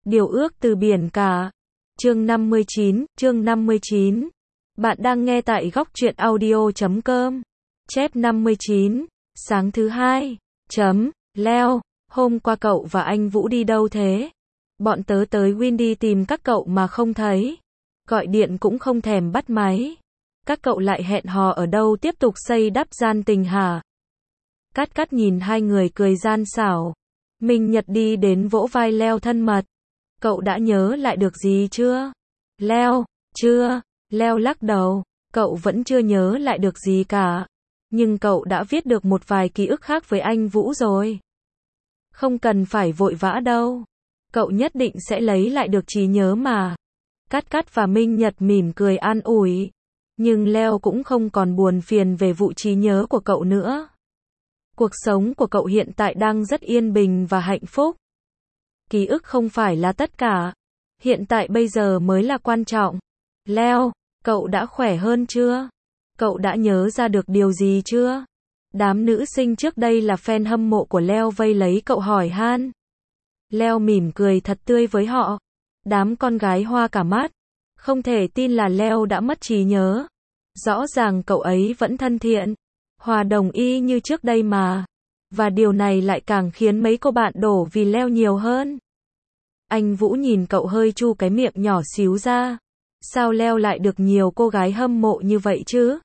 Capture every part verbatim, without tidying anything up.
Điều ước từ biển cả. Chương năm mươi chín, chương năm mươi chín. Bạn đang nghe tại góc truyện audio chấm com. Chép năm mươi chín. Sáng thứ hai. Chấm. Leo. Hôm qua cậu và anh Vũ đi đâu thế? Bọn tớ tới Windy tìm các cậu mà không thấy. Gọi điện cũng không thèm bắt máy. Các cậu lại hẹn hò ở đâu tiếp tục xây đắp gian tình hả? Cát Cát nhìn hai người cười gian xảo. Minh Nhật đi đến vỗ vai Leo thân mật. Cậu đã nhớ lại được gì chưa? Leo, chưa. Leo lắc đầu. Cậu vẫn chưa nhớ lại được gì cả. Nhưng cậu đã viết được một vài ký ức khác với anh Vũ rồi. Không cần phải vội vã đâu. Cậu nhất định sẽ lấy lại được trí nhớ mà. Cát Cát và Minh Nhật mỉm cười an ủi. Nhưng Leo cũng không còn buồn phiền về vụ trí nhớ của cậu nữa. Cuộc sống của cậu hiện tại đang rất yên bình và hạnh phúc. Ký ức không phải là tất cả. Hiện tại bây giờ mới là quan trọng. Leo, cậu đã khỏe hơn chưa? Cậu đã nhớ ra được điều gì chưa? Đám nữ sinh trước đây là fan hâm mộ của Leo vây lấy cậu hỏi han. Leo mỉm cười thật tươi với họ. Đám con gái hoa cả mắt. Không thể tin là Leo đã mất trí nhớ. Rõ ràng cậu ấy vẫn thân thiện, hòa đồng y như trước đây mà. Và điều này lại càng khiến mấy cô bạn đổ vì Leo nhiều hơn. Anh Vũ nhìn cậu hơi chu cái miệng nhỏ xíu ra. Sao Leo lại được nhiều cô gái hâm mộ như vậy chứ?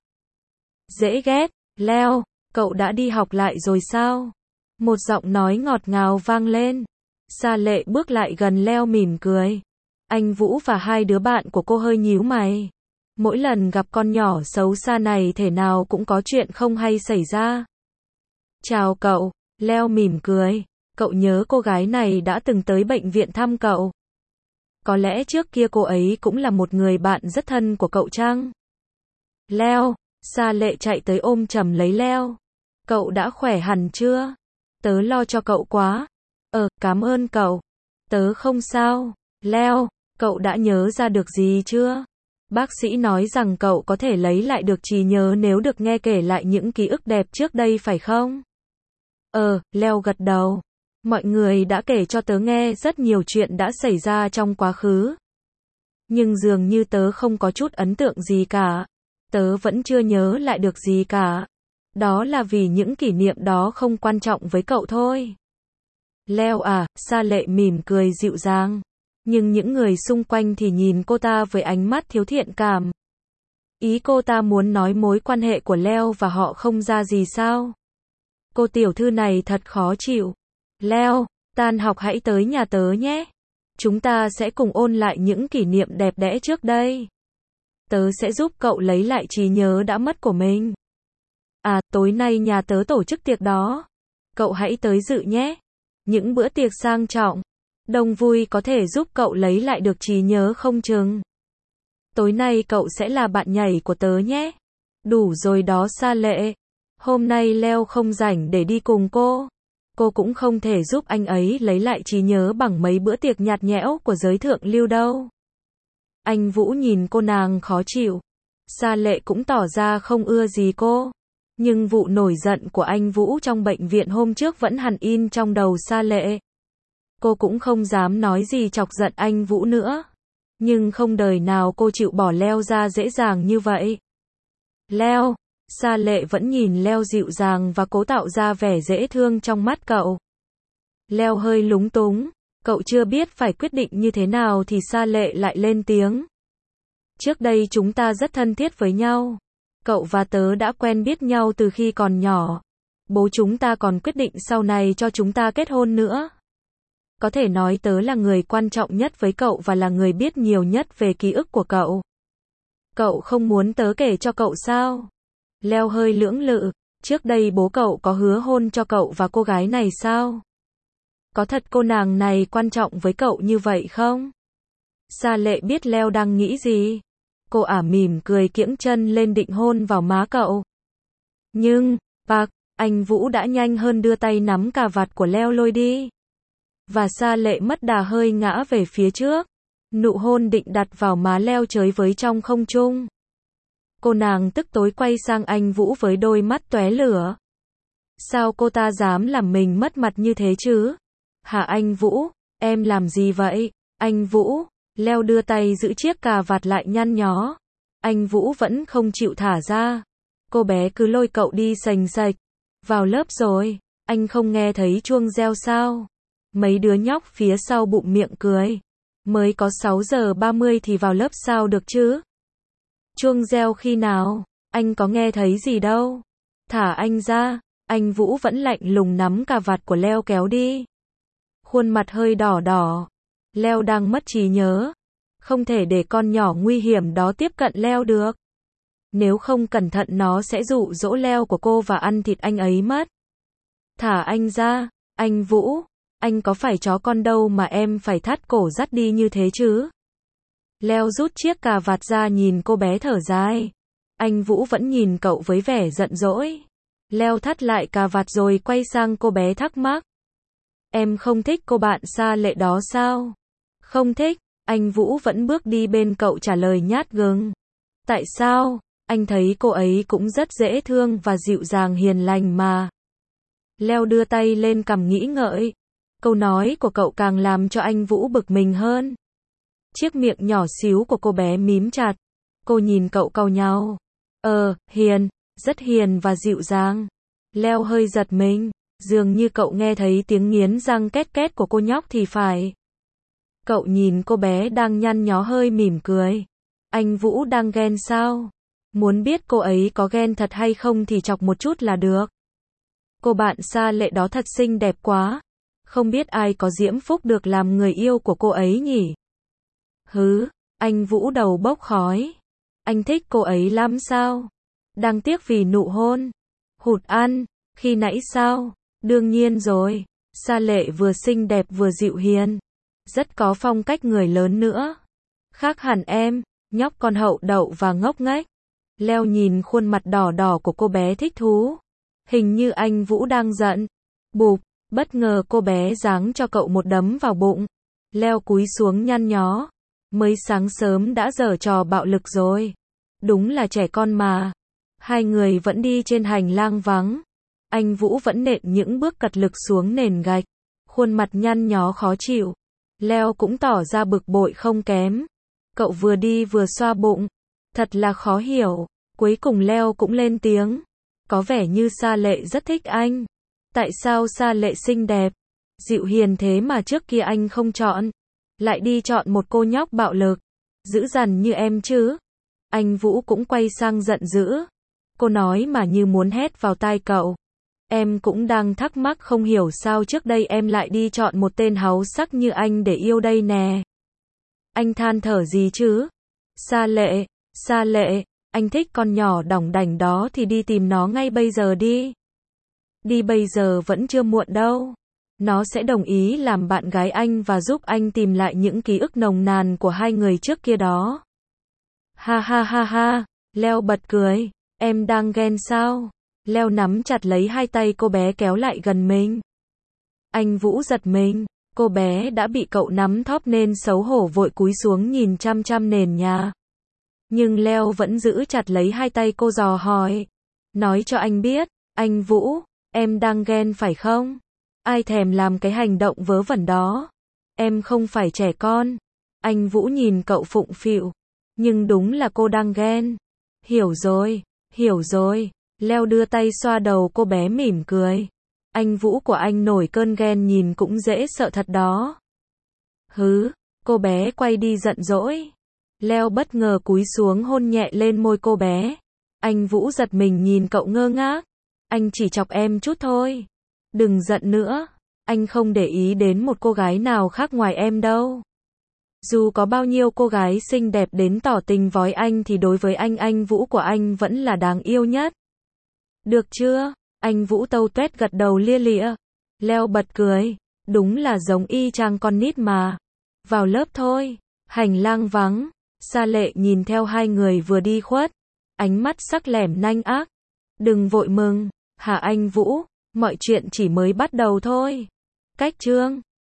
Dễ ghét. Leo, cậu đã đi học lại rồi sao? Một giọng nói ngọt ngào vang lên. Sa Lệ bước lại gần Leo mỉm cười. Anh Vũ và hai đứa bạn của cô hơi nhíu mày. Mỗi lần gặp con nhỏ xấu xa này thể nào cũng có chuyện không hay xảy ra. Chào cậu, Leo mỉm cười. Cậu nhớ cô gái này đã từng tới bệnh viện thăm cậu. Có lẽ trước kia cô ấy cũng là một người bạn rất thân của cậu chăng? Leo, Sa Lệ chạy tới ôm chầm lấy Leo. Cậu đã khỏe hẳn chưa? Tớ lo cho cậu quá. Ờ, cảm ơn cậu. Tớ không sao. Leo, cậu đã nhớ ra được gì chưa? Bác sĩ nói rằng cậu có thể lấy lại được trí nhớ nếu được nghe kể lại những ký ức đẹp trước đây phải không? Ờ, Leo gật đầu. Mọi người đã kể cho tớ nghe rất nhiều chuyện đã xảy ra trong quá khứ. Nhưng dường như tớ không có chút ấn tượng gì cả. Tớ vẫn chưa nhớ lại được gì cả. Đó là vì những kỷ niệm đó không quan trọng với cậu thôi. Leo à, Sa Lệ mỉm cười dịu dàng. Nhưng những người xung quanh thì nhìn cô ta với ánh mắt thiếu thiện cảm. Ý cô ta muốn nói mối quan hệ của Leo và họ không ra gì sao? Cô tiểu thư này thật khó chịu. Leo, tan học hãy tới nhà tớ nhé. Chúng ta sẽ cùng ôn lại những kỷ niệm đẹp đẽ trước đây. Tớ sẽ giúp cậu lấy lại trí nhớ đã mất của mình. À, tối nay nhà tớ tổ chức tiệc đó. Cậu hãy tới dự nhé. Những bữa tiệc sang trọng, đông vui có thể giúp cậu lấy lại được trí nhớ không chừng. Tối nay cậu sẽ là bạn nhảy của tớ nhé. Đủ rồi đó Sa Lệ. Hôm nay Leo không rảnh để đi cùng cô. Cô cũng không thể giúp anh ấy lấy lại trí nhớ bằng mấy bữa tiệc nhạt nhẽo của giới thượng lưu đâu. Anh Vũ nhìn cô nàng khó chịu. Sa Lệ cũng tỏ ra không ưa gì cô. Nhưng vụ nổi giận của anh Vũ trong bệnh viện hôm trước vẫn hằn in trong đầu Sa Lệ. Cô cũng không dám nói gì chọc giận anh Vũ nữa. Nhưng không đời nào cô chịu bỏ Leo ra dễ dàng như vậy. Leo, Sa Lệ vẫn nhìn Leo dịu dàng và cố tạo ra vẻ dễ thương trong mắt cậu. Leo hơi lúng túng. Cậu chưa biết phải quyết định như thế nào thì Sa Lệ lại lên tiếng. Trước đây chúng ta rất thân thiết với nhau. Cậu và tớ đã quen biết nhau từ khi còn nhỏ. Bố chúng ta còn quyết định sau này cho chúng ta kết hôn nữa. Có thể nói tớ là người quan trọng nhất với cậu và là người biết nhiều nhất về ký ức của cậu. Cậu không muốn tớ kể cho cậu sao? Leo hơi lưỡng lự. Trước đây bố cậu có hứa hôn cho cậu và cô gái này sao? Có thật cô nàng này quan trọng với cậu như vậy không? Sa Lệ biết Leo đang nghĩ gì. Cô ả mỉm cười kiễng chân lên định hôn vào má cậu. Nhưng, bạc, anh Vũ đã nhanh hơn đưa tay nắm cà vạt của Leo lôi đi. Và Sa Lệ mất đà hơi ngã về phía trước. Nụ hôn định đặt vào má Leo chới với trong không trung. Cô nàng tức tối quay sang anh Vũ với đôi mắt tóe lửa. Sao cô ta dám làm mình mất mặt như thế chứ? Hả anh Vũ, em làm gì vậy? Anh Vũ, Leo đưa tay giữ chiếc cà vạt lại nhăn nhó. Anh Vũ vẫn không chịu thả ra. Cô bé cứ lôi cậu đi sành sạch. Vào lớp rồi, anh không nghe thấy chuông reo sao? Mấy đứa nhóc phía sau bụng miệng cười. Mới có sáu giờ ba mươi thì vào lớp sao được chứ? Chuông reo khi nào? Anh có nghe thấy gì đâu. Thả anh ra. Anh Vũ vẫn lạnh lùng nắm cà vạt của Leo kéo đi. Khuôn mặt hơi đỏ đỏ. Leo đang mất trí nhớ. Không thể để con nhỏ nguy hiểm đó tiếp cận Leo được. Nếu không cẩn thận nó sẽ dụ dỗ Leo của cô và ăn thịt anh ấy mất. Thả anh ra. Anh Vũ, anh có phải chó con đâu mà em phải thắt cổ dắt đi như thế chứ? Leo rút chiếc cà vạt ra nhìn cô bé thở dài. Anh Vũ vẫn nhìn cậu với vẻ giận dỗi. Leo thắt lại cà vạt rồi quay sang cô bé thắc mắc. Em không thích cô bạn xa lệ đó sao? Không thích, anh Vũ vẫn bước đi bên cậu trả lời nhát gừng. Tại sao? Anh thấy cô ấy cũng rất dễ thương và dịu dàng hiền lành mà. Leo đưa tay lên cằm nghĩ ngợi. Câu nói của cậu càng làm cho anh Vũ bực mình hơn. Chiếc miệng nhỏ xíu của cô bé mím chặt. Cô nhìn cậu cau nhàu. Ờ, hiền, rất hiền và dịu dàng. Leo hơi giật mình, dường như cậu nghe thấy tiếng nghiến răng két két của cô nhóc thì phải. Cậu nhìn cô bé đang nhăn nhó hơi mỉm cười. Anh Vũ đang ghen sao? Muốn biết cô ấy có ghen thật hay không thì chọc một chút là được. Cô bạn xa lệ đó thật xinh đẹp quá. Không biết ai có diễm phúc được làm người yêu của cô ấy nhỉ? Hứ, anh Vũ đầu bốc khói. Anh thích cô ấy lắm sao? Đang tiếc vì nụ hôn. Hụt ăn, khi nãy sao? Đương nhiên rồi. Sa lệ vừa xinh đẹp vừa dịu hiền. Rất có phong cách người lớn nữa. Khác hẳn em, nhóc con hậu đậu và ngốc nghếch. Leo nhìn khuôn mặt đỏ đỏ của cô bé thích thú. Hình như anh Vũ đang giận. Bụp, bất ngờ cô bé giáng cho cậu một đấm vào bụng. Leo cúi xuống nhăn nhó. Mới sáng sớm đã giở trò bạo lực rồi. Đúng là trẻ con mà. Hai người vẫn đi trên hành lang vắng. Anh Vũ vẫn nện những bước cật lực xuống nền gạch. Khuôn mặt nhăn nhó khó chịu. Leo cũng tỏ ra bực bội không kém. Cậu vừa đi vừa xoa bụng. Thật là khó hiểu. Cuối cùng Leo cũng lên tiếng. Có vẻ như Sa Lệ rất thích anh. Tại sao Sa Lệ xinh đẹp, dịu hiền thế mà trước kia anh không chọn, lại đi chọn một cô nhóc bạo lực, dữ dằn như em chứ? Anh Vũ cũng quay sang giận dữ. Cô nói mà như muốn hét vào tai cậu. Em cũng đang thắc mắc không hiểu sao trước đây em lại đi chọn một tên háu sắc như anh để yêu đây nè. Anh than thở gì chứ? Sa Lệ, Sa Lệ, anh thích con nhỏ đỏng đảnh đó thì đi tìm nó ngay bây giờ đi. Đi bây giờ vẫn chưa muộn đâu. Nó sẽ đồng ý làm bạn gái anh và giúp anh tìm lại những ký ức nồng nàn của hai người trước kia đó. Ha ha ha ha, Leo bật cười. Em đang ghen sao? Leo nắm chặt lấy hai tay cô bé kéo lại gần mình. Anh Vũ giật mình. Cô bé đã bị cậu nắm thóp nên xấu hổ vội cúi xuống nhìn chăm chăm nền nhà. Nhưng Leo vẫn giữ chặt lấy hai tay cô dò hỏi. Nói cho anh biết, anh Vũ, em đang ghen phải không? Ai thèm làm cái hành động vớ vẩn đó? Em không phải trẻ con. Anh Vũ nhìn cậu phụng phịu. Nhưng đúng là cô đang ghen. Hiểu rồi, hiểu rồi. Leo đưa tay xoa đầu cô bé mỉm cười. Anh Vũ của anh nổi cơn ghen nhìn cũng dễ sợ thật đó. Hứ, cô bé quay đi giận dỗi. Leo bất ngờ cúi xuống hôn nhẹ lên môi cô bé. Anh Vũ giật mình nhìn cậu ngơ ngác. Anh chỉ chọc em chút thôi. Đừng giận nữa. Anh không để ý đến một cô gái nào khác ngoài em đâu. Dù có bao nhiêu cô gái xinh đẹp đến tỏ tình với anh thì đối với anh anh Vũ của anh vẫn là đáng yêu nhất. Được chưa? Anh Vũ tâu tuét gật đầu lia lịa. Leo bật cười. Đúng là giống y chang con nít mà. Vào lớp thôi. Hành lang vắng. Sa Lệ nhìn theo hai người vừa đi khuất. Ánh mắt sắc lẻm nanh ác. Đừng vội mừng. Hả anh Vũ? Mọi chuyện chỉ mới bắt đầu thôi. Cách chương